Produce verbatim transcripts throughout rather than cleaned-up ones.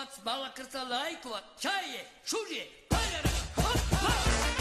балакуват, балакрца лайкуват, чае, шуже, пайдера, хоп, хоп.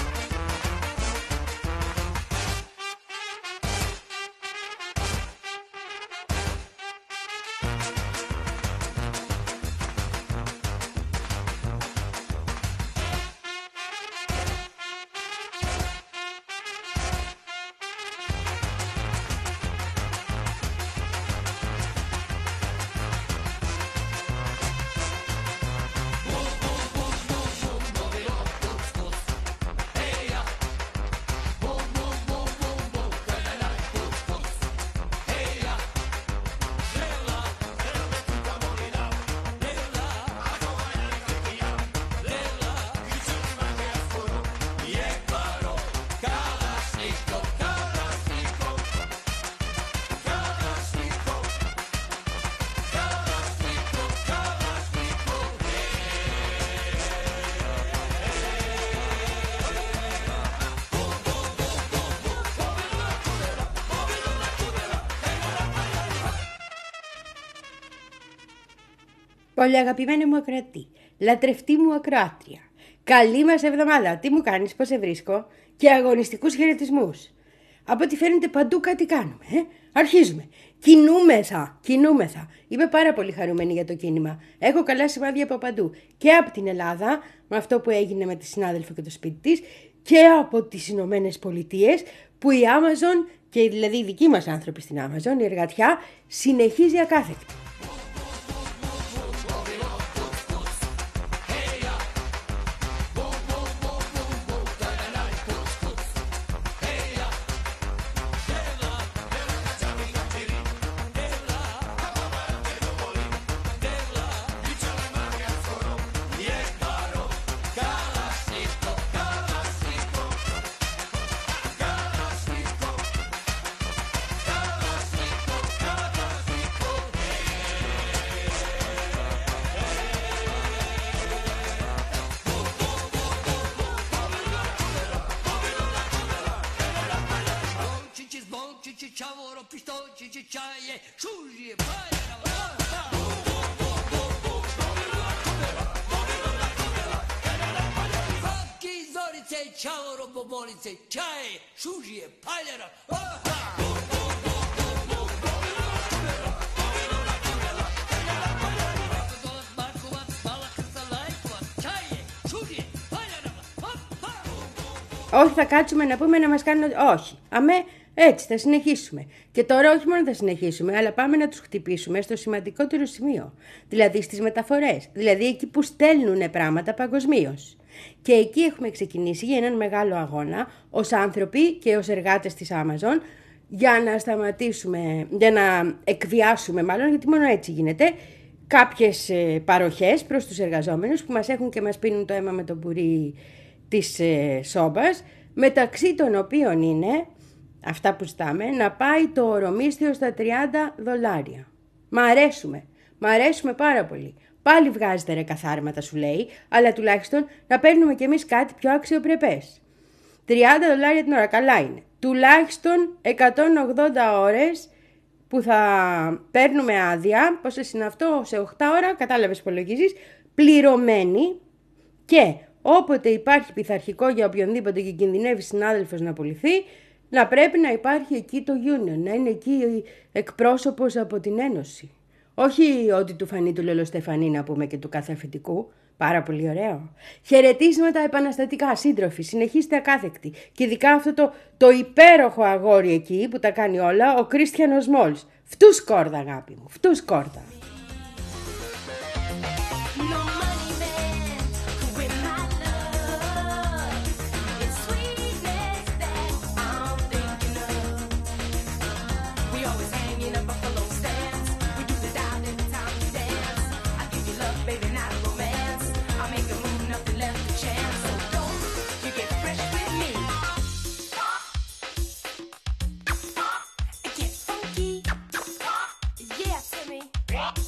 Πολύ αγαπημένη μου ακροατή, λατρευτή μου ακροάτρια, καλή μας εβδομάδα. Τι μου κάνεις, πώς σε βρίσκω? Και αγωνιστικούς χαιρετισμούς. Από ό,τι φαίνεται παντού κάτι κάνουμε, ε? Αρχίζουμε. Κινούμεθα, κινούμεθα. Είμαι πάρα πολύ χαρούμενη για το κίνημα. Έχω καλά σημάδια από παντού. Και από την Ελλάδα, με αυτό που έγινε με τη συνάδελφο και το σπίτι της, και από τις Ηνωμένες Πολιτείες, που η Amazon, και δηλαδή οι δικοί μας άνθρωποι στην Amazon, η εργατιά, συνεχίζει ακάθεκτη. Ciavoro, pistoci, cicciaie, sciugli, paira, Facchi, zorice, ciavoro, bobolice, ciaie, sciugli, paira, Όχι, θα κάτσουμε να πούμε να μας κάνουν... Όχι, αμέ, έτσι θα συνεχίσουμε. Και τώρα όχι μόνο θα συνεχίσουμε, αλλά πάμε να τους χτυπήσουμε στο σημαντικότερο σημείο. Δηλαδή στις μεταφορές. Δηλαδή εκεί που στέλνουν πράγματα παγκοσμίως. Και εκεί έχουμε ξεκινήσει για έναν μεγάλο αγώνα, ως άνθρωποι και ως εργάτες της Amazon, για να σταματήσουμε, για να εκβιάσουμε μάλλον, γιατί μόνο έτσι γίνεται, κάποιες παροχές προς τους εργαζόμενους που μας έχουν και μας πίνουν το αίμα με το μπουρί της ε, σόμπας, μεταξύ των οποίων είναι αυτά που ζητάμε, να πάει το ωρομίσθιο στα τριάντα δολάρια. Μ' αρέσουμε, μ' αρέσουμε πάρα πολύ. Πάλι βγάζετε ρε καθάρματα σου λέει, αλλά τουλάχιστον να παίρνουμε κι εμείς κάτι πιο αξιοπρεπές. τριάντα δολάρια την ώρα, καλά είναι. Τουλάχιστον εκατόν ογδόντα ώρες που θα παίρνουμε άδεια, πόσες είναι αυτό, σε οκτώ ώρα, κατάλαβες υπολογίζεις, πληρωμένη, και όποτε υπάρχει πειθαρχικό για οποιονδήποτε και κινδυνεύει συνάδελφος να απολυθεί, να πρέπει να υπάρχει εκεί το union, να είναι εκεί εκπρόσωπος από την Ένωση. Όχι ότι του φανεί του Λολοστεφανή να πούμε και του κάθε αφεντικού. Πάρα πολύ ωραίο. Χαιρετίσματα επαναστατικά, σύντροφοι, συνεχίστε ακάθεκτοι. Και ειδικά αυτό το, το υπέροχο αγόρι εκεί που τα κάνει όλα, ο Κρίστιανος Μόλς. Φτού σκόρδα αγάπη μου, φτού σκόρδα. Yeah,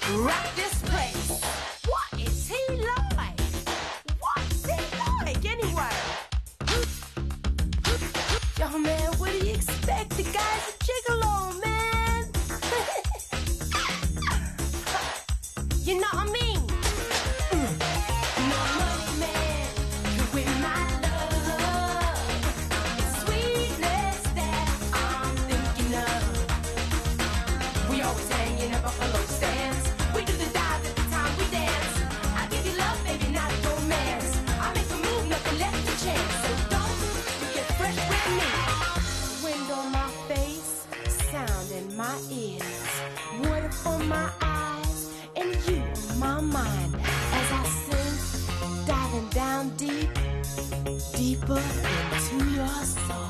rock this place. What is he like? What's he like anyway? Yo, man, what do you expect? The guy's a gigolo, man. You know what I mean? Mm. No money, man, you win my love. It's sweetness that I'm thinking of. We always hang in a buffalo stance. We do the dive at the time we dance. I give you love, baby, not romance. I make a move, nothing left to chance. So don't you get fresh with me. Wind on my face, sound in my ears, water for my eyes, and you on my mind. As I sing, diving down deep, deeper into your soul.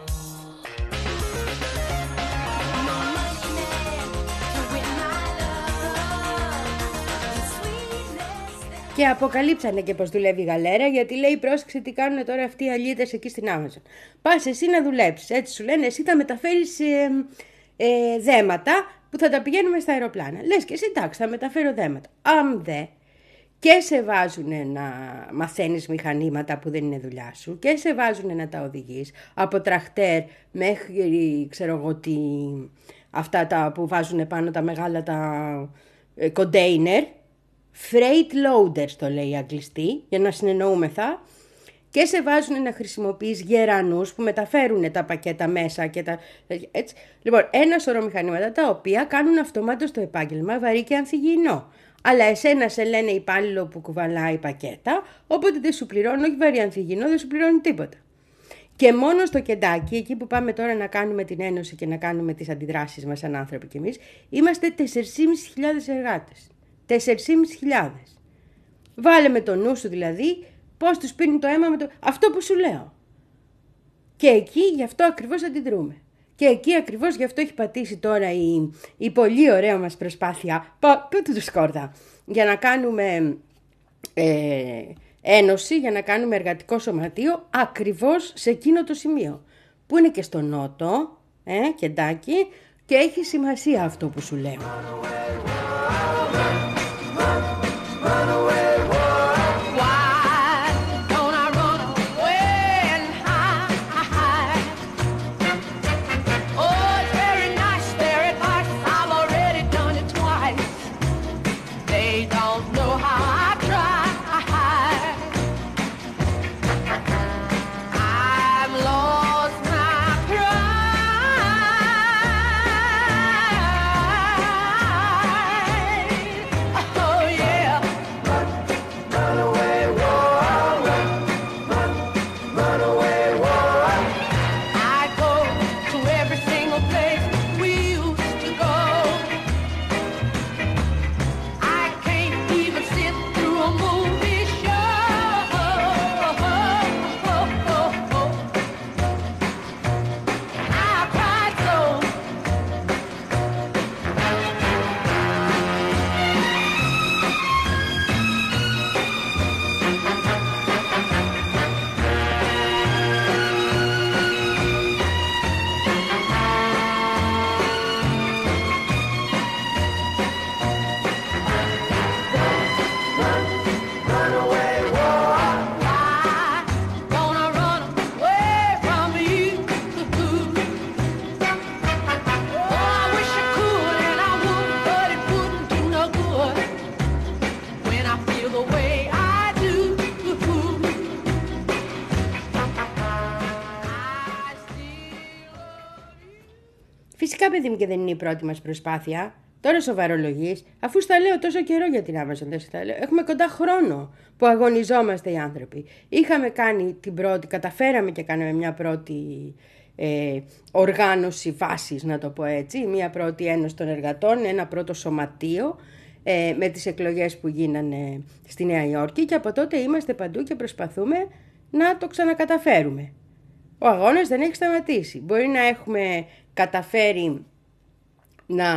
No money, man, you win my love. The sweetness that... Και αποκαλύψανε και πώς δουλεύει η γαλέρα, γιατί λέει πρόσεξε τι κάνουν τώρα αυτοί οι αλήτες εκεί στην Amazon. Πας εσύ να δουλέψεις, έτσι σου λένε, εσύ θα μεταφέρεις ε, ε, δέματα που θα τα πηγαίνουμε στα αεροπλάνα. Λες και εσύ εντάξει θα μεταφέρω δέματα. Αν δε και σε βάζουν να μαθαίνεις μηχανήματα που δεν είναι δουλειά σου και σε βάζουν να τα οδηγείς από τραχτέρ μέχρι ξέρω εγώ τι, αυτά τα που βάζουν πάνω τα μεγάλα τα κοντέινερ, freight loaders το λέει η αγγλιστή για να συνεννοούμεθα, και σε βάζουν να χρησιμοποιείς γερανούς που μεταφέρουν τα πακέτα μέσα και τα... Έτσι. Λοιπόν, ένα σωρό μηχανήματα τα οποία κάνουν αυτομάτως το επάγγελμα βαρύ και ανθυγιεινό. Αλλά εσένα σε λένε υπάλληλο που κουβαλάει πακέτα, οπότε δεν σου πληρώνει, όχι βαρύ ανθυγιεινό, δεν σου πληρώνει τίποτα. Και μόνο στο Κεντάκι, εκεί που πάμε τώρα να κάνουμε την ένωση και να κάνουμε τις αντιδράσεις μας σαν άνθρωποι κι εμείς, είμαστε τέσσερις χιλιάδες πεντακόσιοι εργάτες. τέσσερις χιλιάδες πεντακόσιοι. Βάλε με το νου σου δηλαδή πώς τους πίνει το αίμα με το... Αυτό που σου λέω. Και εκεί γι' αυτό ακριβώς αντιδρούμε. Και εκεί ακριβώς γι' αυτό έχει πατήσει τώρα η, η πολύ ωραία μας προσπάθεια, πού του σκόρδα, για να κάνουμε ε, ένωση, για να κάνουμε εργατικό σωματείο ακριβώς σε εκείνο το σημείο. Που είναι και στο νότο, ε, Κεντάκι, και έχει σημασία αυτό που σου λέω. Φυσικά, παιδί μου, και δεν είναι η πρώτη μας προσπάθεια. Τώρα σοβαρολογείς, αφού στα λέω τόσο καιρό για την Amazon, δεν στα λέω. Έχουμε κοντά χρόνο που αγωνιζόμαστε οι άνθρωποι. Είχαμε κάνει την πρώτη, καταφέραμε και κάναμε μια πρώτη ε, οργάνωση βάσης, να το πω έτσι, μια πρώτη ένωση των εργατών, ένα πρώτο σωματείο ε, με τις εκλογές που γίνανε στη Νέα Υόρκη, και από τότε είμαστε παντού και προσπαθούμε να το ξανακαταφέρουμε. Ο αγώνας δεν έχει σταματήσει. Μπορεί να έχουμε καταφέρει να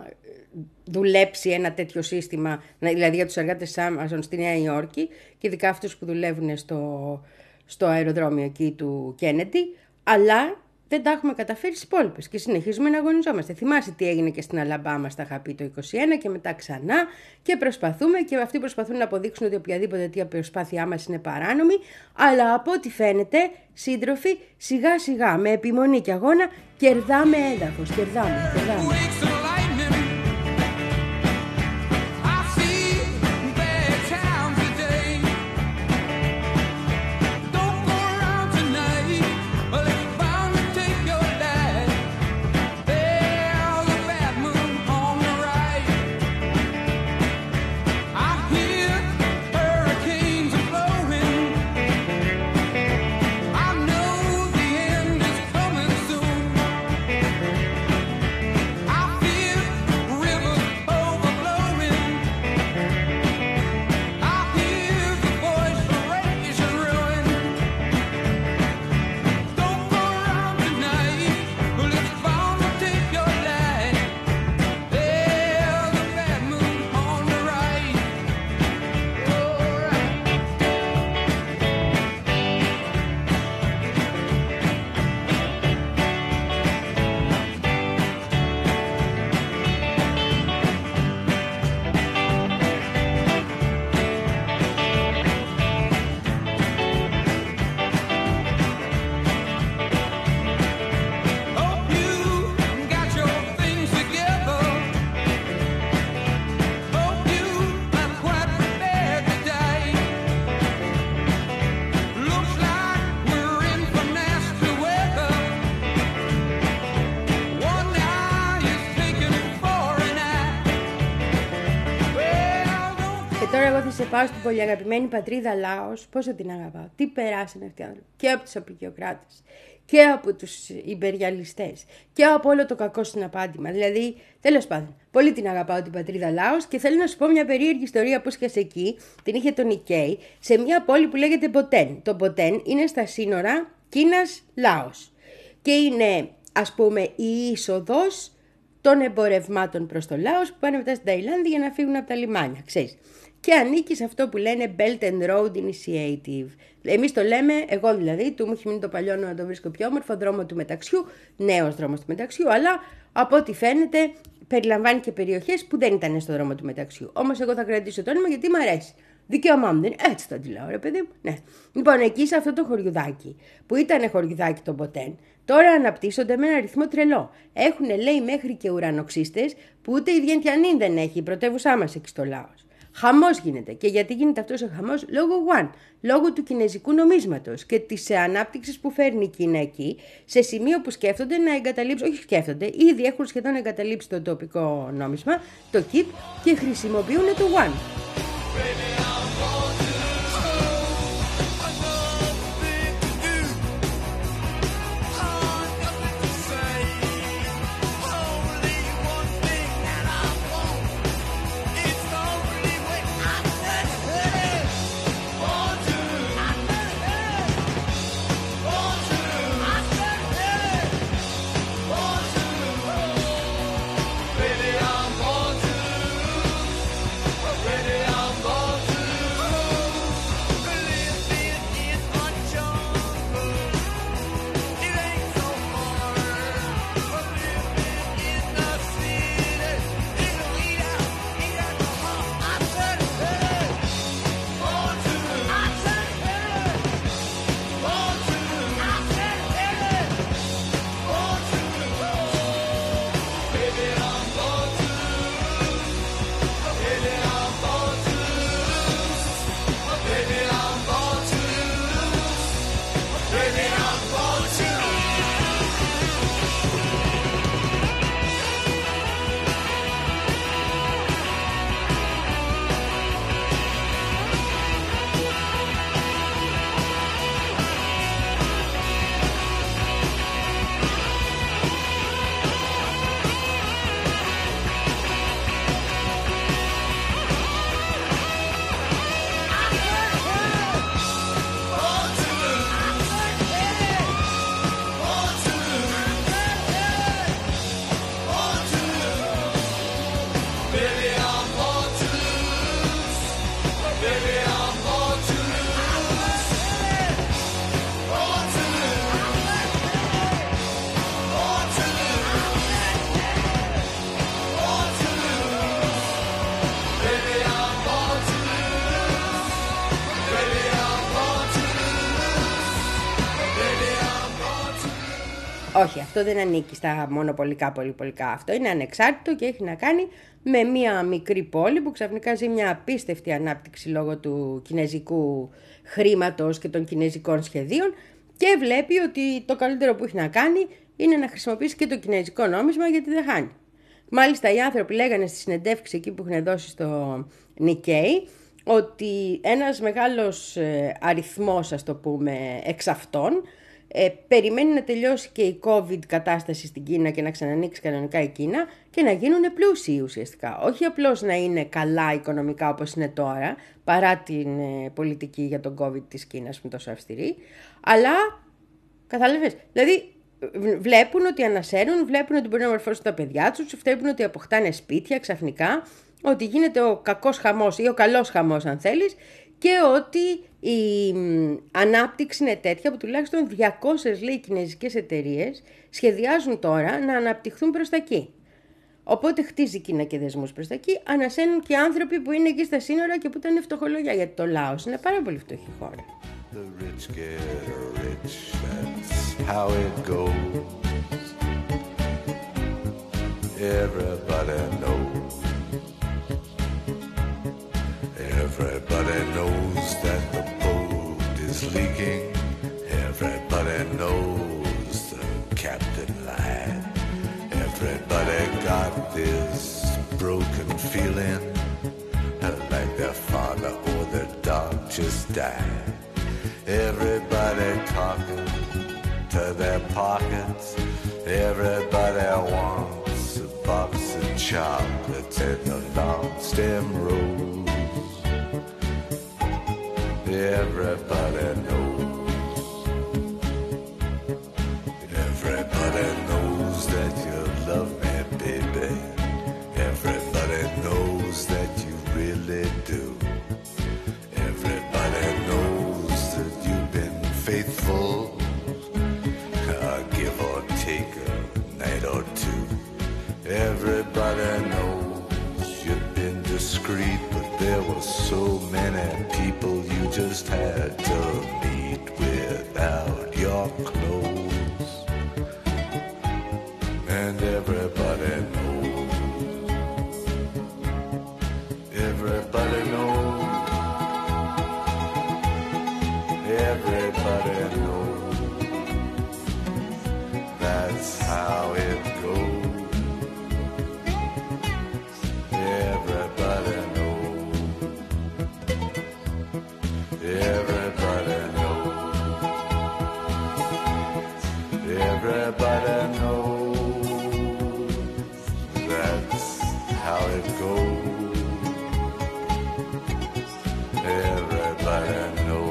δουλέψει ένα τέτοιο σύστημα, δηλαδή για τους εργάτες της Amazon στη Νέα Υόρκη και ειδικά αυτούς που δουλεύουν στο, στο αεροδρόμιο εκεί του Kennedy, αλλά δεν τα έχουμε καταφέρει στις υπόλοιπες και συνεχίζουμε να αγωνιζόμαστε. Θυμάσαι τι έγινε και στην Αλαμπάμα στα Χαπί το είκοσι ένα και μετά ξανά και προσπαθούμε και αυτοί προσπαθούν να αποδείξουν ότι οποιαδήποτε τέτοια προσπάθειά μας είναι παράνομη, αλλά από ό,τι φαίνεται, σύντροφοι, σιγά σιγά με επιμονή και αγώνα κερδάμε έδαφος, κερδάμε, κερδάμε. Τώρα εγώ θα σε πάω στην πολύ αγαπημένη πατρίδα Λάος. Πόσο την αγαπάω. Τι περάσανε αυτοί οι άνθρωποι. Και από τους απεικιοκράτες και από τους ιμπεριαλιστές και από όλο το κακό συναπάντημα. Δηλαδή, τέλος πάντων, πολύ την αγαπάω την πατρίδα Λάος και θέλω να σου πω μια περίεργη ιστορία που σκιασε εκεί. Την είχε το Νικέι σε μια πόλη που λέγεται Μποτέν. Το Μποτέν είναι στα σύνορα Κίνας-Λάος και είναι, ας πούμε, η είσοδος των εμπορευμάτων προς το Λάος που πάνε μετά στην Ταϊλάνδη για να φύγουν από τα λιμάνια, ξέρεις. Και ανήκει σε αυτό που λένε Belt and Road Initiative. Εμείς το λέμε, εγώ δηλαδή, του μου έχει μείνει το παλιό να το βρίσκω πιο όμορφο, δρόμο του μεταξιού, νέος δρόμος του μεταξιού, αλλά από ό,τι φαίνεται περιλαμβάνει και περιοχές που δεν ήταν στο δρόμο του μεταξιού. Όμως εγώ θα κρατήσω το όνομα γιατί μου αρέσει. Δικαίωμά μου δεν είναι. Έτσι το αντιλάω, ρε παιδί μου. Ναι. Λοιπόν, εκεί σε αυτό το χωριουδάκι, που ήταν χωριουδάκι το Μποτέν, τώρα αναπτύσσονται με ένα ρυθμό τρελό. Έχουν, λέει, μέχρι και ουρανοξύστες που ούτε η Βιεντιανίν δεν έχει, η πρωτεύουσά μας εκεί στο Λάος. Χαμός γίνεται. Και γιατί γίνεται αυτός ο χαμός? Λόγω One. Λόγω του κινέζικου νομίσματος και της ανάπτυξης που φέρνει η Κίνα εκεί, σε σημείο που σκέφτονται να εγκαταλείψουν, όχι σκέφτονται, ήδη έχουν σχεδόν εγκαταλείψει το τοπικό νόμισμα, το κιπ, και χρησιμοποιούν το One. όχι, αυτό δεν ανήκει στα μονοπολικά πολυπολικά. Αυτό είναι ανεξάρτητο και έχει να κάνει με μια μικρή πόλη που ξαφνικά ζει μια απίστευτη ανάπτυξη λόγω του κινέζικου χρήματος και των κινέζικων σχεδίων και βλέπει ότι το καλύτερο που έχει να κάνει είναι να χρησιμοποιήσει και το κινέζικο νόμισμα γιατί δεν χάνει. Μάλιστα οι άνθρωποι λέγανε στη συνεντεύξη εκεί που έχουν δώσει στο Nikkei ότι ένας μεγάλος αριθμός, ας το πούμε, εξ αυτών ε, περιμένει να τελειώσει και η COVID κατάσταση στην Κίνα και να ξανανοίξει κανονικά η Κίνα και να γίνουν πλούσιοι ουσιαστικά. Όχι απλώς να είναι καλά οικονομικά όπως είναι τώρα, παρά την ε, πολιτική για τον COVID της Κίνας που είναι τόσο αυστηρή, αλλά κατάλαβες, δηλαδή βλέπουν ότι ανασέρουν, βλέπουν ότι μπορεί να μορφώσουν τα παιδιά τους, βλέπουν ότι αποκτάνε σπίτια ξαφνικά, ότι γίνεται ο κακός χαμός ή ο καλός χαμός αν θέλεις και ότι η ανάπτυξη είναι τέτοια που τουλάχιστον διακόσιες λέει κινέζικες εταιρείες σχεδιάζουν τώρα να αναπτυχθούν προς τα εκεί. Οπότε χτίζει η Κίνα και δεσμούς προς τα εκεί, ανασένουν και άνθρωποι που είναι εκεί στα σύνορα και που ήταν φτωχολογιά, γιατί το Λάος είναι πάρα πολύ φτωχή χώρα. The rich get rich, that's how it goes. Everybody knows. Everybody knows that the boat is leaking. Everybody knows the captain lied. Everybody got this broken feeling like their father or their dog just died. Everybody talking to their pockets. Everybody wants a box of chocolates and a long stem rose. Everybody knows. Everybody knows that you love me, baby. Everybody knows that you really do. Everybody knows that you've been faithful, uh, give or take a night or two. Everybody knows you've been discreet, but there were so many people you just had to meet without your clothes. And everybody knows. Everybody knows. Everybody knows. That's how it goes. Everybody knows. Everybody knows. Everybody knows. That's how it goes. Everybody knows.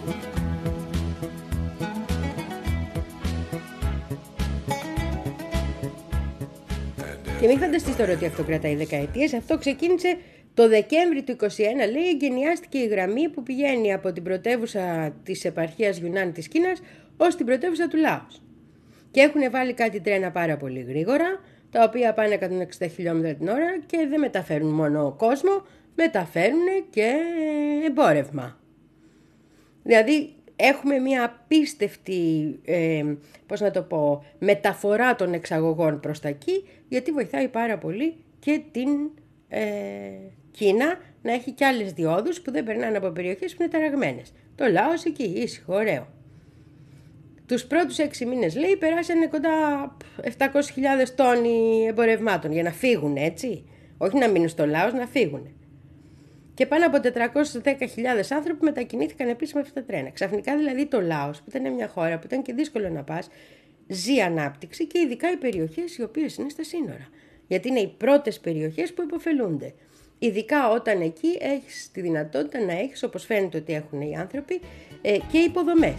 Και μην φανταστείς τώρα ότι αυτό κρατάει δεκαετίες. Αυτό ξεκίνησε το Δεκέμβρη του είκοσι ένα, λέει, εγκαινιάστηκε η γραμμή που πηγαίνει από την πρωτεύουσα της επαρχίας Γιουνάν της Κίνας ως την πρωτεύουσα του Λάος. Και έχουν βάλει κάτι τρένα πάρα πολύ γρήγορα, τα οποία πάνε εκατόν εξήντα χιλιόμετρα την ώρα και δεν μεταφέρουν μόνο κόσμο, μεταφέρουν και εμπόρευμα. Δηλαδή έχουμε μια απίστευτη, ε, πώς να το πω, μεταφορά των εξαγωγών προς τα εκεί, γιατί βοηθάει πάρα πολύ και την ε, Κίνα να έχει και άλλες διόδους που δεν περνάνε από περιοχές που είναι ταραγμένες. Το Λάος εκεί, ήσυχο, ωραίο. Τους πρώτους έξι μήνες, λέει, περάσανε κοντά επτακόσιες χιλιάδες τόνοι εμπορευμάτων για να φύγουν, έτσι. Όχι να μείνουν στο Λάος, να φύγουν. Και πάνω από τετρακόσιες δέκα χιλιάδες άνθρωποι μετακινήθηκαν επίσης με αυτά τα τρένα. Ξαφνικά δηλαδή το Λάος, που ήταν μια χώρα που ήταν και δύσκολο να πας, ζει ανάπτυξη και ειδικά οι περιοχές οι οποίες είναι στα σύνορα. Γιατί είναι οι πρώτες περιοχές που υποφελούνται. Ειδικά όταν εκεί έχεις τη δυνατότητα να έχεις, όπως φαίνεται ότι έχουν οι άνθρωποι, ε, και υποδομές.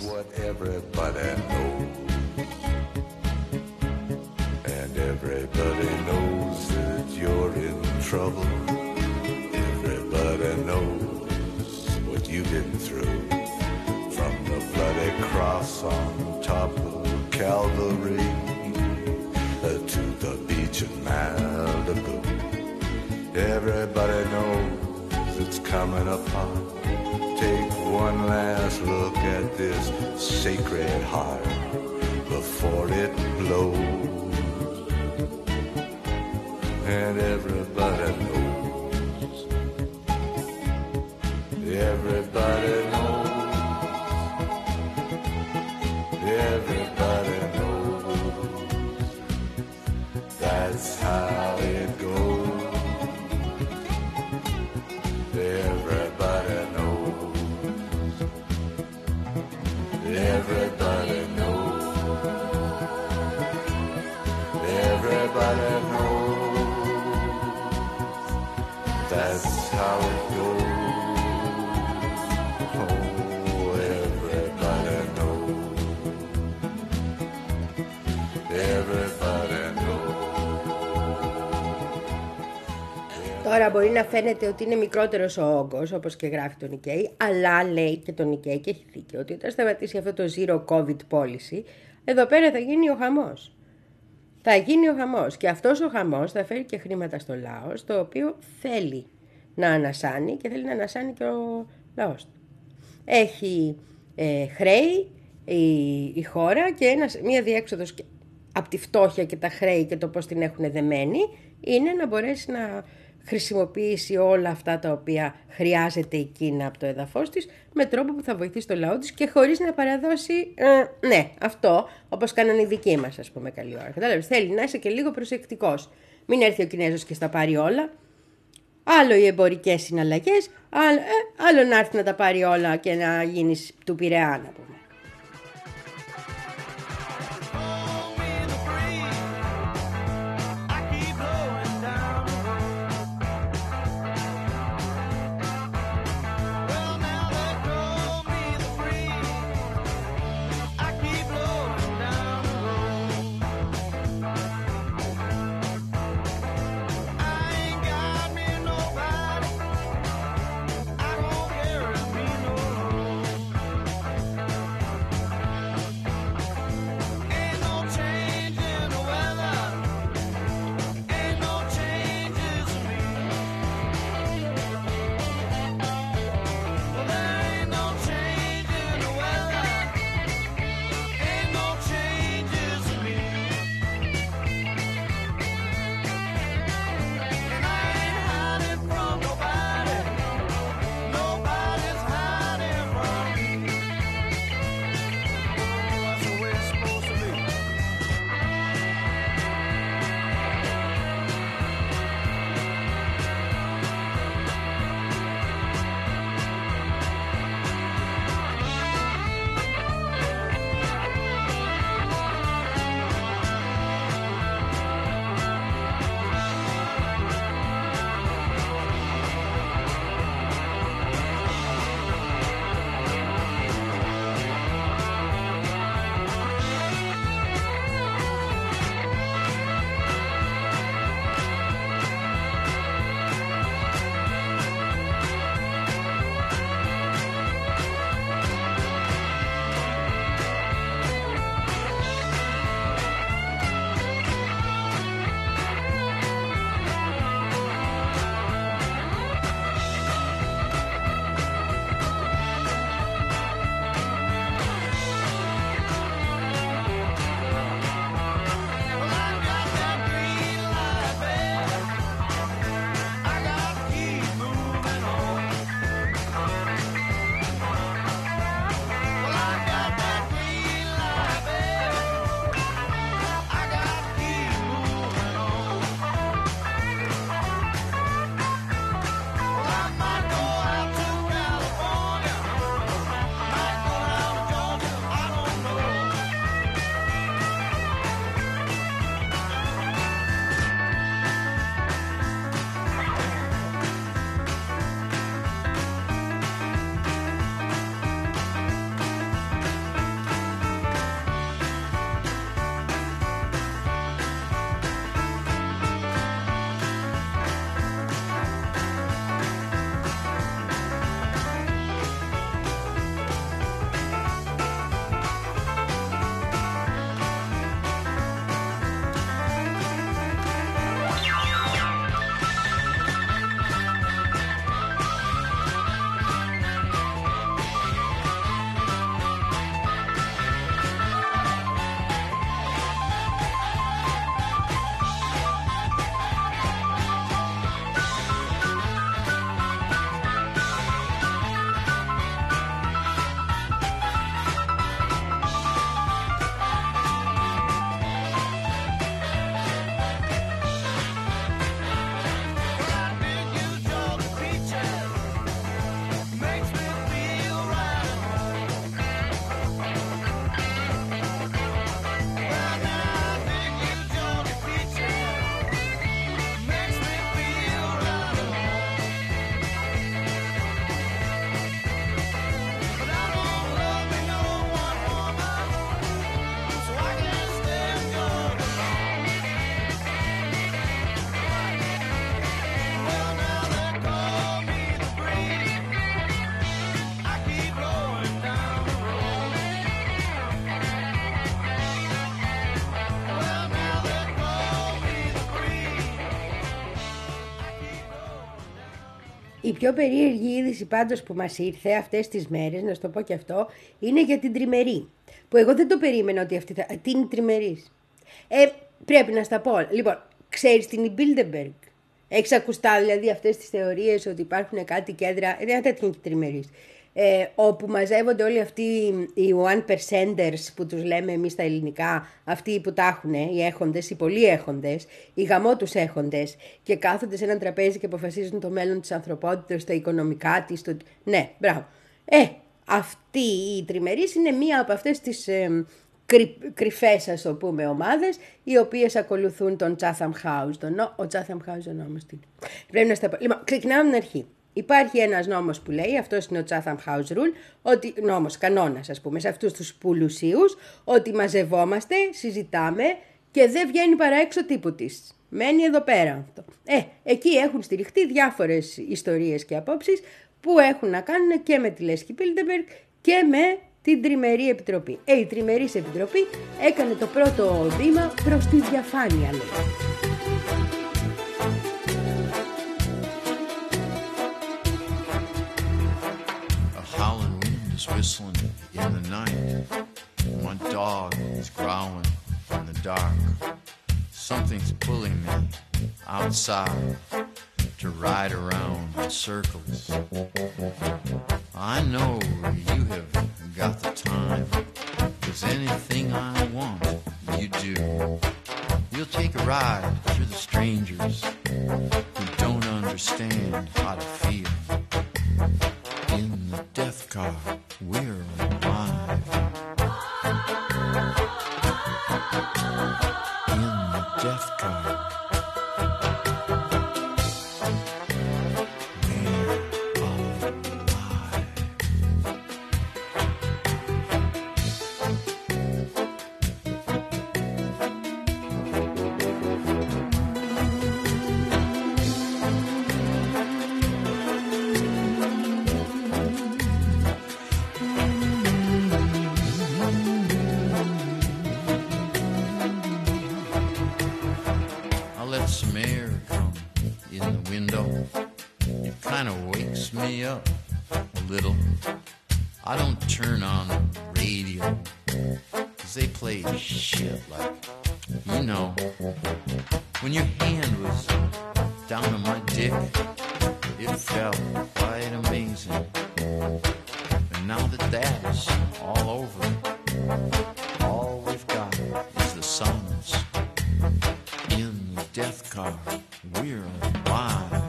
Everybody knows what you've been through, from the bloody cross on top of Calvary uh, to the beach in Malibu. Everybody knows it's coming upon. Take one last look at this sacred heart before it blows. And everybody knows. Everybody knows. Everybody knows. That's how it goes. Everybody knows. Everybody knows. Everybody knows. That's how it goes. Oh, everybody knows. Everybody knows. Τώρα μπορεί να φαίνεται ότι είναι μικρότερος ο όγκος, όπως και γράφει το Nikkei, αλλά λέει και το Nikkei και έχει δίκιο ότι όταν σταματήσει αυτό το Zero COVID policy, εδώ πέρα θα γίνει ο χαμός. Θα γίνει ο χαμός και αυτός ο χαμός θα φέρει και χρήματα στο λαός, το οποίο θέλει να ανασάνει και θέλει να ανασάνει και ο λαός του. Έχει ε, χρέη η, η χώρα και ένας, μία διέξοδος από τη φτώχεια και τα χρέη και το πώς την έχουν δεμένη είναι να μπορέσει να χρησιμοποιήσει όλα αυτά τα οποία χρειάζεται η Κίνα από το έδαφος της με τρόπο που θα βοηθήσει το λαό της και χωρίς να παραδώσει, ε, ναι, αυτό όπως κάνανε οι δικοί μας, ας πούμε, καλή ώρα. Κατάλαβες, θέλει να είσαι και λίγο προσεκτικός. Μην έρθει ο Κινέζος και στα πάρει όλα. Άλλο οι εμπορικές συναλλαγές, άλλο, ε, άλλο να έρθει να τα πάρει όλα και να γίνεις του Πειραιά, να πούμε. Η πιο περίεργη είδηση πάντως που μας ήρθε αυτές τις μέρες, να σου το πω και αυτό, είναι για την τριμερή. Που εγώ δεν το περίμενα ότι αυτή θα... Τι είναι τριμερής? Ε, πρέπει να στα πω. Λοιπόν, ξέρεις την η Bilderberg? Έχεις ακουστά δηλαδή αυτές τις θεωρίες ότι υπάρχουν κάτι κέντρα, δεν τέτοια είναι και τριμερής, ε, όπου μαζεύονται όλοι αυτοί οι one percenters που τους λέμε εμείς στα ελληνικά, αυτοί που τα έχουν, οι έχοντες, οι πολλοί έχοντες, οι γαμώτους έχοντες, και κάθονται σε έναν τραπέζι και αποφασίζουν το μέλλον της ανθρωπότητας, τα οικονομικά της. Το... Ναι, μπράβο. Ε, αυτή η τριμερής είναι μία από αυτές τις ε, κρυ, κρυφές, ας το πούμε, ομάδες, οι οποίες ακολουθούν τον Chatham House. Τον, ο Chatham House ο νόμος τι είναι. Πρέπει να στα πω. Λοιπόν, ξεκινάμε από την αρχή. Υπάρχει ένας νόμος που λέει, αυτός είναι ο Chatham House Rule, ότι, νόμος, κανόνας ας πούμε, σε αυτούς τους πουλουσίους, ότι μαζευόμαστε, συζητάμε και δεν βγαίνει παρά έξω τύπου της. Μένει εδώ πέρα αυτό. Ε, εκεί έχουν στηριχτεί διάφορες ιστορίες και απόψεις που έχουν να κάνουν και με τη Λέσχη Bilderberg και με την Τριμερή Επιτροπή. Ε, η Τριμερής Επιτροπή έκανε το πρώτο βήμα προς τη διαφάνεια, λέει. Whistling in the night, my dog is growling in the dark. Something's pulling me outside to ride around in circles. I know you have got the time, 'cause anything I want, you do. You'll take a ride through the strangers who don't understand how to feel. In the death car, we're alive. In the death car, we're alive. Some air come in the window. It kind of wakes me up a little. I don't turn on the radio, 'cause they play shit like, you know, when your hand was down on my dick, it felt quite amazing. And now that that's all over, all we've got is the silence. In the death car, we're alive.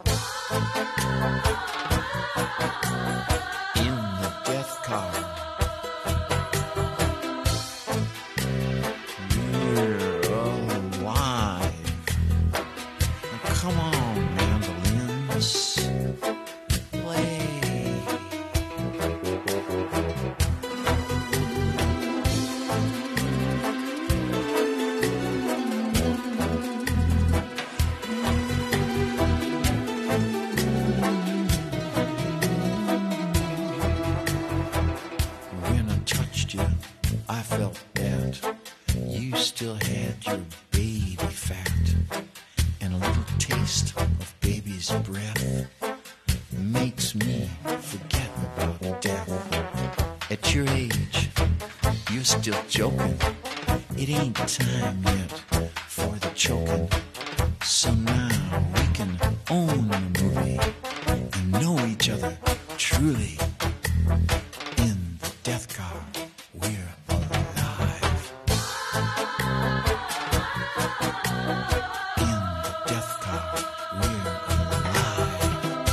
In the death car, we're alive. Now come on, mandolins, play. I felt that you still had your baby fat, and a little taste of baby's breath makes me forget about death. At your age, you're still joking. It ain't time yet for the choking. So now we can own the movie and know each other truly. In the death car, we're alive. In the death car, we're alive.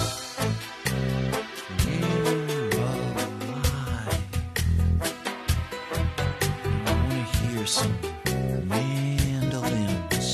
We're alive. I want to hear some mandolins.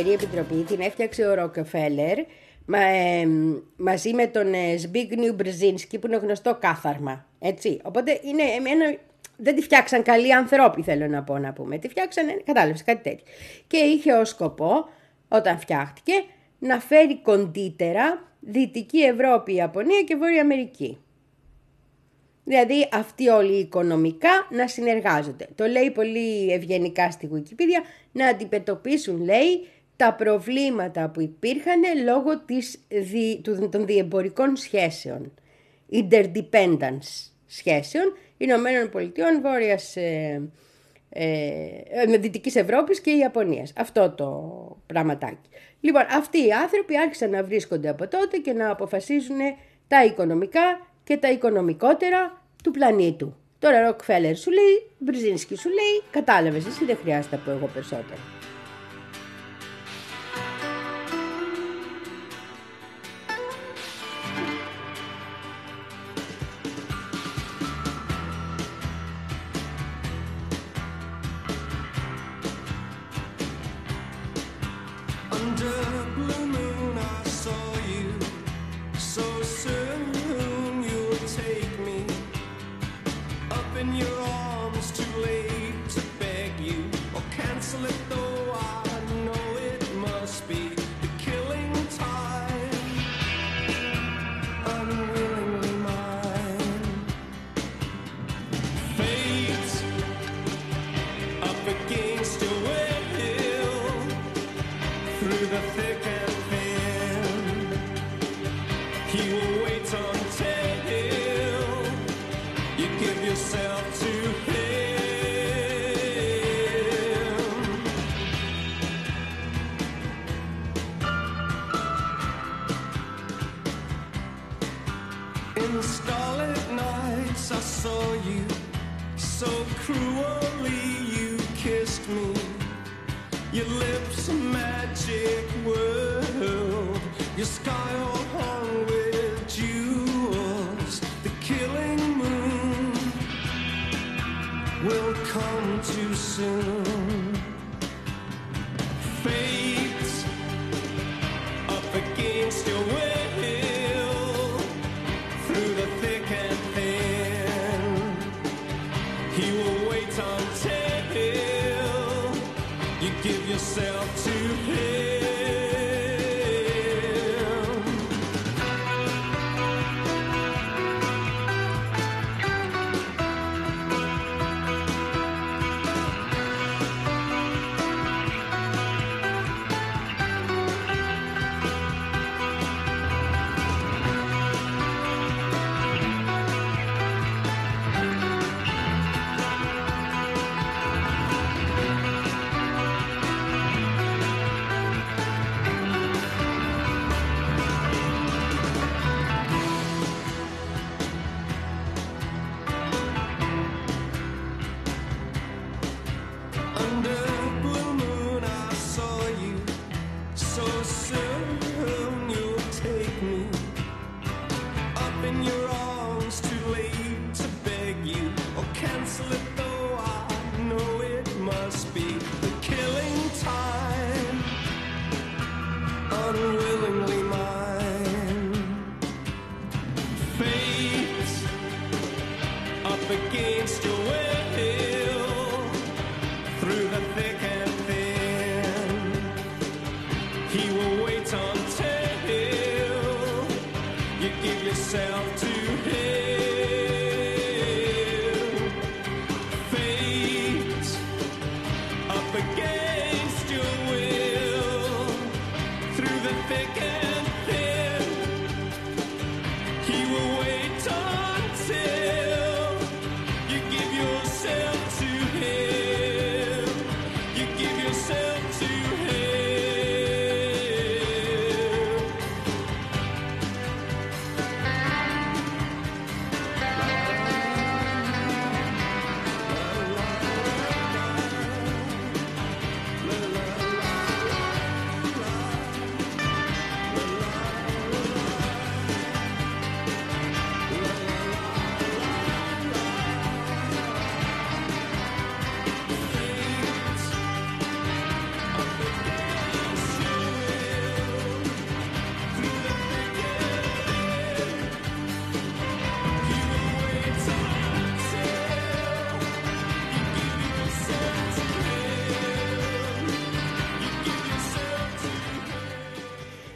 τρομερή επιτροπή, την έφτιαξε ο Ροκεφέλερ μα, ε, μαζί με τον ε, Σμπίγνιου Μπρζίνσκι που είναι γνωστό κάθαρμα. Έτσι. Οπότε είναι ένα, δεν τη φτιάξαν καλοί άνθρωποι, θέλω να πω να πούμε. Τη φτιάξαν, κατάλαβες, κάτι τέτοιο. Και είχε ως σκοπό, όταν φτιάχτηκε, να φέρει κοντύτερα Δυτική Ευρώπη, Ιαπωνία και Βόρεια Αμερική. Δηλαδή αυτοί όλοι οικονομικά να συνεργάζονται. Το λέει πολύ ευγενικά στη Wikipedia, να αντιμετωπίσουν, λέει, τα προβλήματα που υπήρχαν λόγω της, δι, των διεμπορικών σχέσεων. Interdependence σχέσεων Ηνωμένων Πολιτειών, Βόρειας ε, ε, Δυτικής Ευρώπης και Ιαπωνίας. Αυτό το πραγματάκι. Λοιπόν, αυτοί οι άνθρωποι άρχισαν να βρίσκονται από τότε και να αποφασίζουν τα οικονομικά και τα οικονομικότερα του πλανήτου. Τώρα Ροκφέλερ σου λέει, Μπρζίνσκι σου λέει, κατάλαβες εσύ, δεν χρειάζεται να πω εγώ περισσότερο.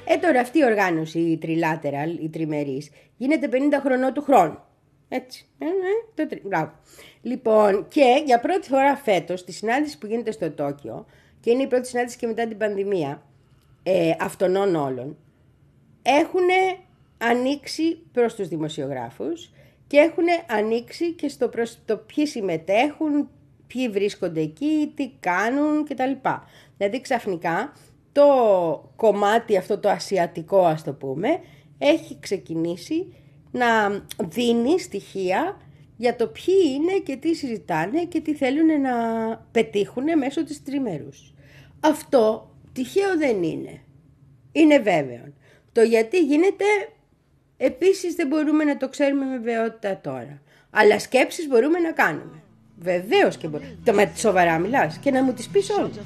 Ε, τώρα αυτή η οργάνωση, η Trilateral, η τριμερής, γίνεται πενήντα χρονών του χρόνου. Έτσι. Ε, ε, το τρι... Μπράβο. Λοιπόν, και για πρώτη φορά φέτος, στη συνάντηση που γίνεται στο Τόκιο, και είναι η πρώτη συνάντηση και μετά την πανδημία, ε, αυτονών όλων, έχουν ανοίξει προς τους δημοσιογράφους και έχουν ανοίξει και στο προς το ποιοι συμμετέχουν, ποιοι βρίσκονται εκεί, τι κάνουν κτλ. Δηλαδή ξαφνικά το κομμάτι αυτό το ασιατικό, ας το πούμε, έχει ξεκινήσει να δίνει στοιχεία για το ποιοι είναι και τι συζητάνε και τι θέλουν να πετύχουν μέσω της τριμερούς. Αυτό τυχαίο δεν είναι. Είναι βέβαιο. Το γιατί γίνεται επίσης δεν μπορούμε να το ξέρουμε με βεβαιότητα τώρα. Αλλά σκέψεις μπορούμε να κάνουμε. Βεβαίως και μπορούμε. Το με σοβαρά μιλάς και να μου τις πεις όλες.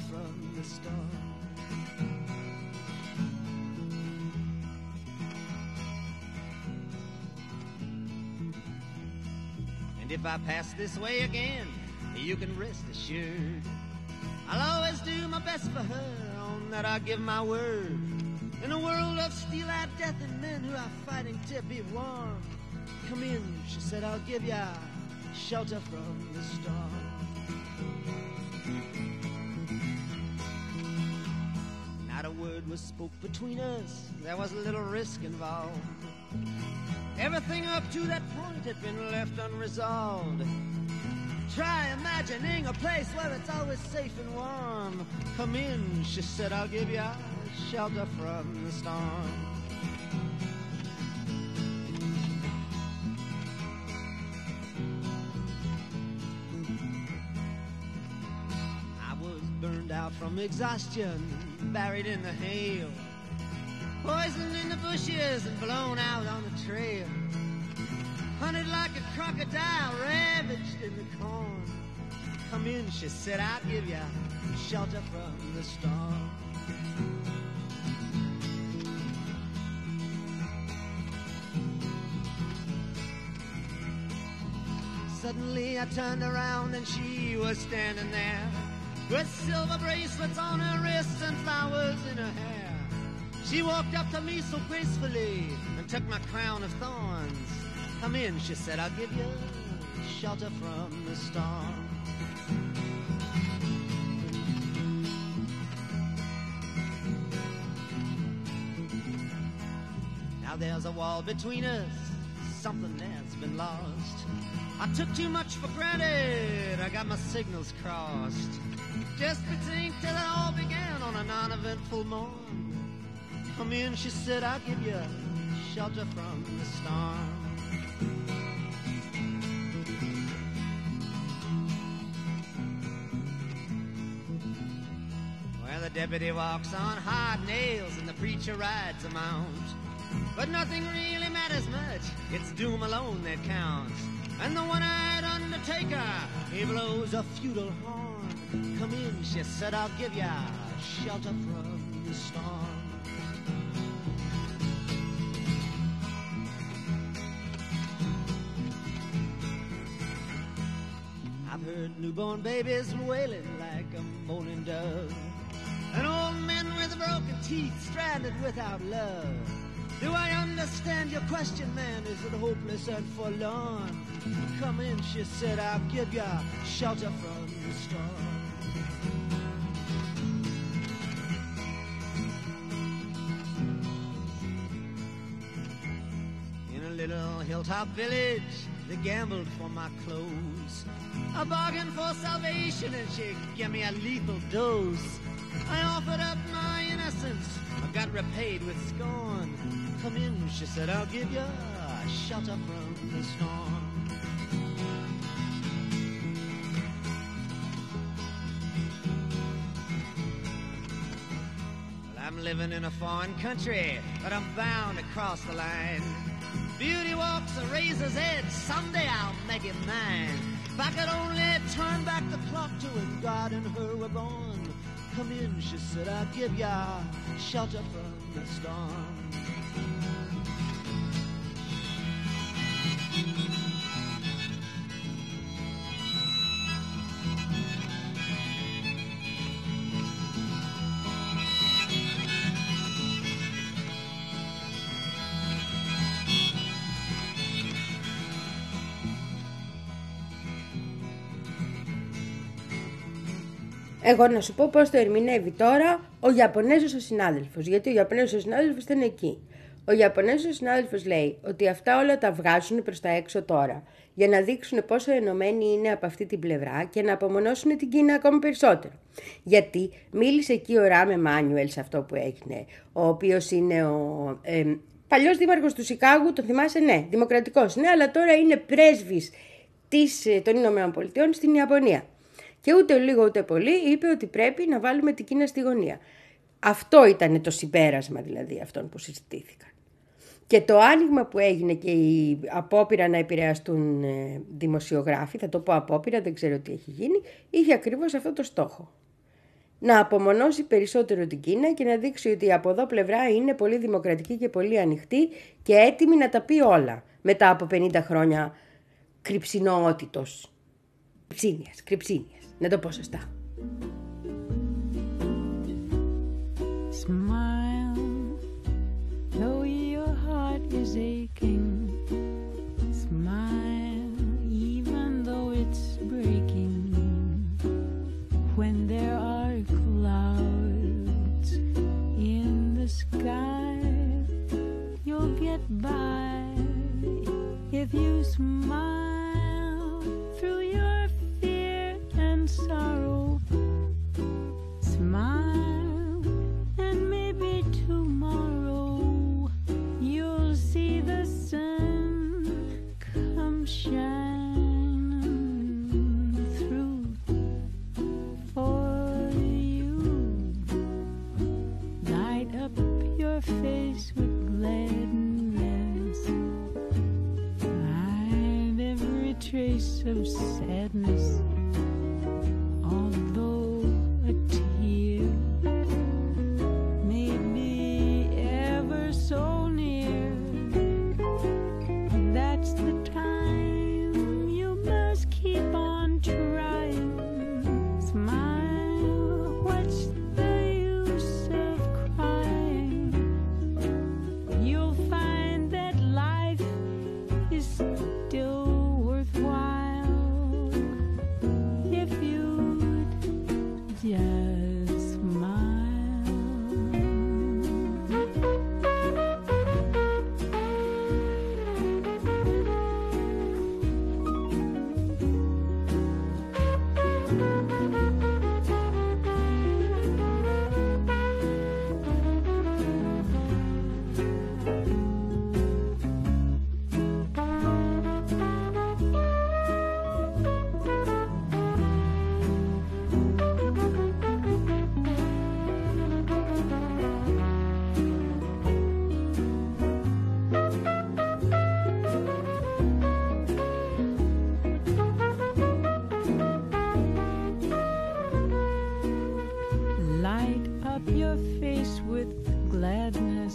If I pass this way again, you can rest assured I'll always do my best for her, on that I give my word. In a world of steel-eyed death and men who are fighting to be warm, come in, she said, I'll give ya shelter from the storm. Not a word was spoke between us, there was a little risk involved. Everything up to that point had been left unresolved. Try imagining a place where it's always safe and warm. Come in, she said, I'll give you shelter from the storm. I was burned out from exhaustion, buried in the hail, poisoned in the bushes and blown out on the trail. Hunted like a crocodile, ravaged in the corn. Come in, she said, I'll give you shelter from the storm. Suddenly I turned around and she was standing there, with silver bracelets on her wrists and flowers in her hair. She walked up to me so gracefully and took my crown of thorns. Come in, she said, I'll give you shelter from the storm. Now there's a wall between us, something that's been lost. I took too much for granted, I got my signals crossed. Just think till it all began on a non-eventful morn. Come in, she said, I'll give you shelter from the storm. Well, the deputy walks on hard nails and the preacher rides a mount. But nothing really matters much, it's doom alone that counts. And the one-eyed undertaker, he blows a feudal horn. Come in, she said, I'll give you shelter from the storm. I've heard newborn babies wailing like a moaning dove, and old men with broken teeth stranded without love. Do I understand your question, man? Is it hopeless and forlorn? Come in, she said, I'll give you shelter from the storm. In a little hilltop village, they gambled for my clothes. I bargained for salvation and she gave me a lethal dose. I offered up my innocence, I got repaid with scorn. Come in, she said, I'll give you shelter from the storm. Well, I'm living in a foreign country, but I'm bound to cross the line. Beauty walks a razor's edge, someday I'll make it mine. If I could only turn back the clock to when God and her were born. Come in, she said, I'll give ya shelter from the storm. Εγώ να σου πω πώς το ερμηνεύει τώρα ο Ιαπωνέζος ο συνάδελφος, γιατί ο Ιαπωνέζος ο συνάδελφος ήταν εκεί. Ο Ιαπωνέζος ο συνάδελφος λέει ότι αυτά όλα τα βγάζουν προς τα έξω τώρα, για να δείξουν πόσο ενωμένοι είναι από αυτή την πλευρά και να απομονώσουν την Κίνα ακόμη περισσότερο. Γιατί μίλησε εκεί ο Ράμε Μάνιουελ σε αυτό που έγινε, ο οποίος είναι ο ε, παλιός δήμαρχος του Σικάγου, το θυμάσαι, ναι, δημοκρατικός, ναι, αλλά τώρα είναι πρέσβης της, των Ηνωμένων Πολιτειών στην Ιαπωνία. Και ούτε λίγο ούτε πολύ είπε ότι πρέπει να βάλουμε την Κίνα στη γωνία. Αυτό ήταν το συμπέρασμα δηλαδή αυτών που συζητήθηκαν. Και το άνοιγμα που έγινε και η απόπειρα να επηρεαστούν ε, δημοσιογράφοι, θα το πω απόπειρα, δεν ξέρω τι έχει γίνει, είχε ακριβώς αυτό το στόχο. Να απομονώσει περισσότερο την Κίνα και να δείξει ότι από εδώ πλευρά είναι πολύ δημοκρατική και πολύ ανοιχτή και έτοιμη να τα πει όλα μετά από πενήντα χρόνια κρυψινότητος. Κρυψίνιας, κρυψίνιας. Να το πω σωστά. Smile, though your heart is aching. Smile, even though it's breaking. When there are clouds in the sky, you'll get by if you smile through your fear and sorrow. Smile, and maybe tomorrow you'll see the sun come shining through for you. Light up your face with gladness. Hide every trace of sadness. Although a tear may be ever so near, that's the time you must keep on trying. Smile, what's the use of crying? You'll find that life is still worthwhile if you'd just smile. Light up your face with gladness.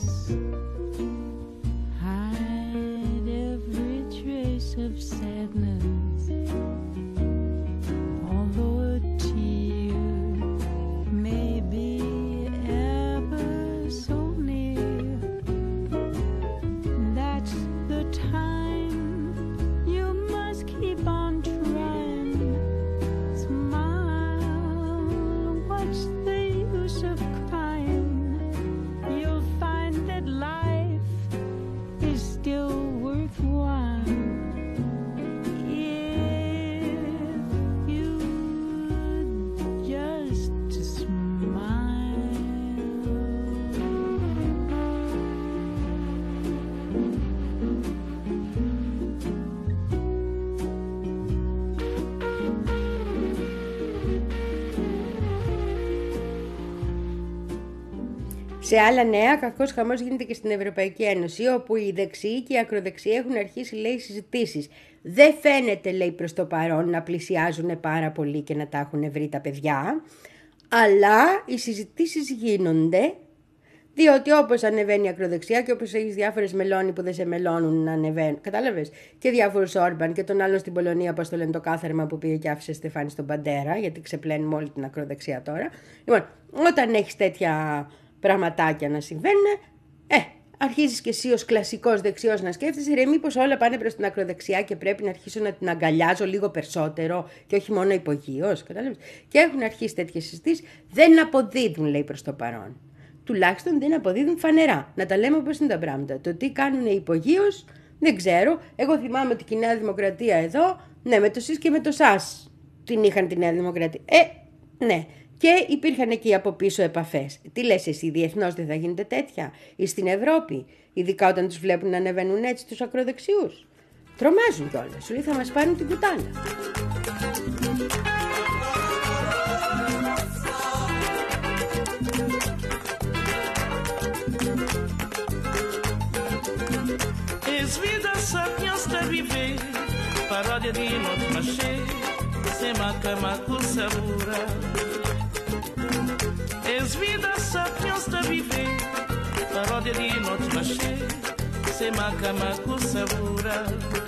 Hide every trace of sadness. Although a tear may be ever so near, that's the time you must keep on trying. Smile, what's the use of crying? You'll find that life is still worthwhile if you just smile. Σε άλλα νέα, κακός χαμός γίνεται και στην Ευρωπαϊκή Ένωση, όπου οι δεξιοί και οι ακροδεξιοί έχουν αρχίσει, λέει, συζητήσεις. Δεν φαίνεται, λέει, προς το παρόν να πλησιάζουν πάρα πολύ και να τα έχουν βρει τα παιδιά, αλλά οι συζητήσεις γίνονται, διότι όπως ανεβαίνει η ακροδεξιά και όπως έχεις διάφορες μελώνει που δεν σε μελώνουν να ανεβαίνουν, κατάλαβες, και διάφορους Όρμπαν και τον άλλον στην Πολωνία, πώς το λένε, το κάθαρμα που πήγε και άφησε Στεφάνη στον Παντέρα, γιατί ξεπλένουμε όλη την ακροδεξιά τώρα. Λοιπόν, όταν έχεις τέτοια πραγματάκια να συμβαίνουν, ε, αρχίζεις και εσύ ως κλασικός δεξιός να σκέφτεσαι, ρε, μήπως όλα πάνε προς την ακροδεξιά και πρέπει να αρχίσω να την αγκαλιάζω λίγο περισσότερο και όχι μόνο υπογείως. Κατάλαβες. Και έχουν αρχίσει τέτοιες συζητήσεις, δεν αποδίδουν, λέει, προς το παρόν. Τουλάχιστον δεν αποδίδουν φανερά. Να τα λέμε όπως είναι τα πράγματα. Το τι κάνουν υπογείως δεν ξέρω. Εγώ θυμάμαι ότι η Νέα Δημοκρατία εδώ, ναι, με το σεις και με το σας την είχαν τη Νέα Δημοκρατία. Ε, ναι. Και υπήρχαν εκεί από πίσω επαφές. Τι λες εσύ, διεθνώς δεν θα γίνεται τέτοια? Ή στην Ευρώπη, ειδικά όταν τους βλέπουν να ανεβαίνουν έτσι τους ακροδεξιούς? Τρομάζουν κιόλας, σου λέει θα μας πάρουν την κουτάλα. Es vida sapiens de viver, paródia de notre marché, c'est ma cama com sabura. Es vida sapiens de viver, paródia de notre marché, c'est ma cama com sabura.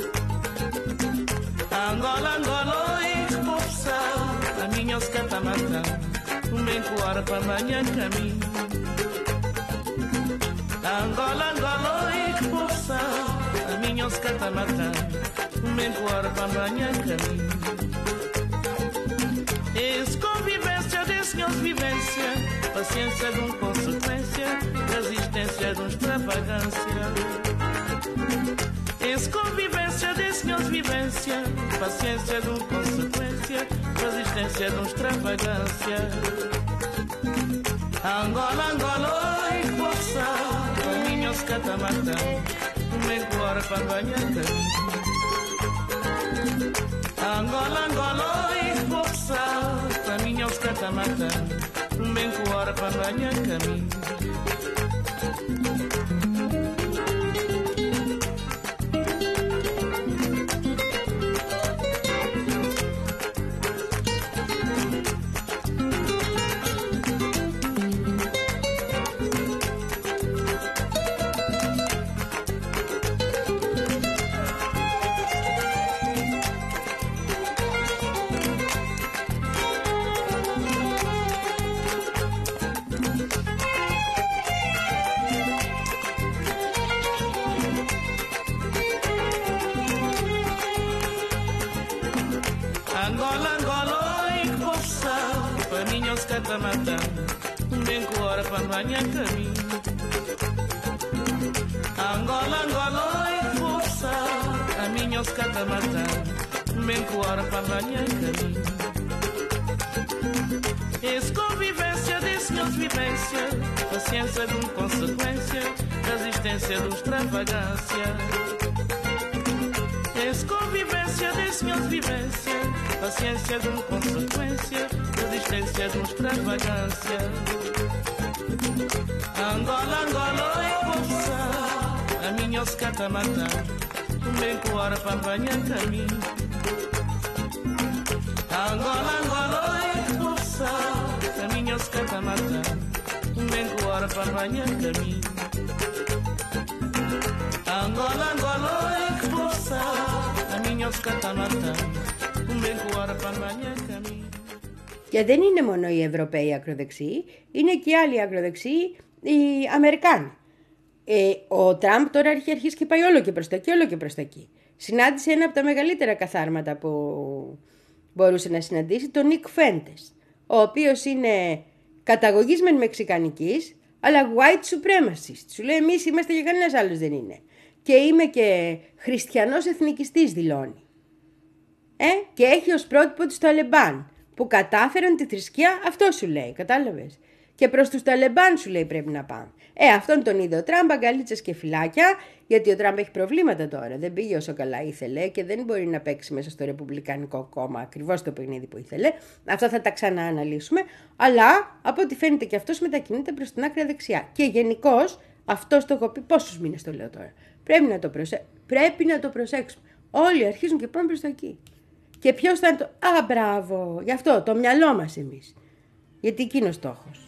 Angola, Angola, ich popsa, a minha os catamata, um bem coara para manhã caminho. Angola, Angola, ich popsa, a minha os catamata, um bem coara para manhã caminho. Es convivência de senhores vivência, paciência de um consequência, resistência de um extravagância. Es convivência de senhores vivência, paciência de um consequência, resistência de um extravagância. Angola, Angola, oi, força, caminhos catamatã, um bem coara para banhar caminho. Angola, Angola, oi, força, caminhos catamatã, um bem coara para banhar caminho. Angola, Angola, oi, força, caminhos catamatã, um bem coara para banhar caminho. Angola, Angola, oi, força, caminhos catamatã, um bem coara para banhar caminho. Es convivência de senhores vivência, paciência de um consequência, resistência de um extravagância. Es convivência de senhores vivência, paciência de uma consequência, resistência de uma extravagância. Angola, Angola, oi, força, a minha os catamatã, um bem coara para banhar caminho. Angola, Angola, oi, força, a minha os catamatã, um bem coara para banhar caminho. Angola, Angola, oi, força, a minha os catamatã, um bem coara para banhar caminho. Και δεν είναι μόνο οι Ευρωπαίοι ακροδεξιοί, είναι και οι άλλοι ακροδεξιοί, οι Αμερικάνοι. Ε, ο Τραμπ τώρα έχει αρχίσει και πάει όλο και προς τα εκεί, όλο και προς τα εκεί. Συνάντησε ένα από τα μεγαλύτερα καθάρματα που μπορούσε να συναντήσει, τον Νικ Φέντες, ο οποίος είναι καταγωγής μεν μεξικανικής, αλλά white supremacist. Σου λέει εμείς είμαστε και κανένας άλλος δεν είναι. Και είμαι και χριστιανός εθνικιστής, δηλώνει. Ε, και έχει ως πρότυπο τους Ταλεμπάν, που κατάφεραν τη θρησκεία, αυτό σου λέει, κατάλαβες. Και προς τους Ταλεμπάν σου λέει πρέπει να πάμε. Ε, αυτόν τον είδε ο Τραμπ, αγκαλίτσες και φυλάκια, γιατί ο Τραμπ έχει προβλήματα τώρα. Δεν πήγε όσο καλά ήθελε και δεν μπορεί να παίξει μέσα στο Ρεπουμπλικανικό κόμμα ακριβώς το παιχνίδι που ήθελε. Αυτά θα τα ξανααναλύσουμε. Αλλά από ό,τι φαίνεται και αυτός μετακινείται προς την άκρη δεξιά. Και γενικώς αυτός το έχω πει πόσους μήνες το λέω τώρα. Πρέπει να το, προσε... πρέπει να το προσέξουμε. Όλοι αρχίζουν και πάνε προς τα εκεί. Και ποιος θα είναι το. Α, μπράβο! Γι' αυτό το μυαλό μας εμείς. Γιατί εκείνο ο στόχος.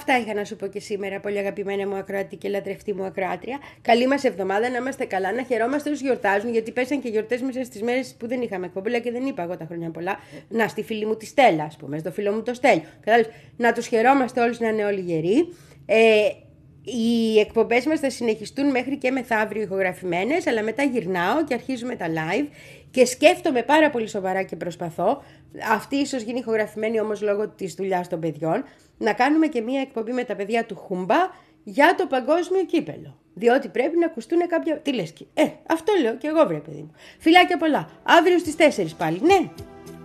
Αυτά είχα να σου πω και σήμερα, πολύ αγαπημένα μου ακροατή και λατρευτή μου ακροάτρια. Καλή μας εβδομάδα, να είμαστε καλά, να χαιρόμαστε όσοι γιορτάζουν, γιατί πέσαν και γιορτές μέσα στις μέρες που δεν είχαμε εκπομπή, και δεν είπα εγώ τα χρόνια πολλά. Να, στη φίλη μου τη Στέλλα, ας πούμε, στο φίλο μου το Στέλιο. Κατάλαβες, να τους χαιρόμαστε όλους, να είναι όλοι γεροί. Ε, οι εκπομπές μας θα συνεχιστούν μέχρι και μεθαύριο ηχογραφημένες, αλλά μετά γυρνάω και αρχίζουμε τα live. Και σκέφτομαι πάρα πολύ σοβαρά και προσπαθώ, αυτή ίσως γίνει ηχογραφημένη όμως λόγω της δουλειάς των παιδιών, να κάνουμε και μία εκπομπή με τα παιδιά του Χούμπα για το παγκόσμιο κύπελο. Διότι πρέπει να ακουστούν κάποια. Τι λες, ε, αυτό λέω και εγώ, βρε παιδί μου. Φιλάκια πολλά. Αύριο στις τέσσερις πάλι, ναι.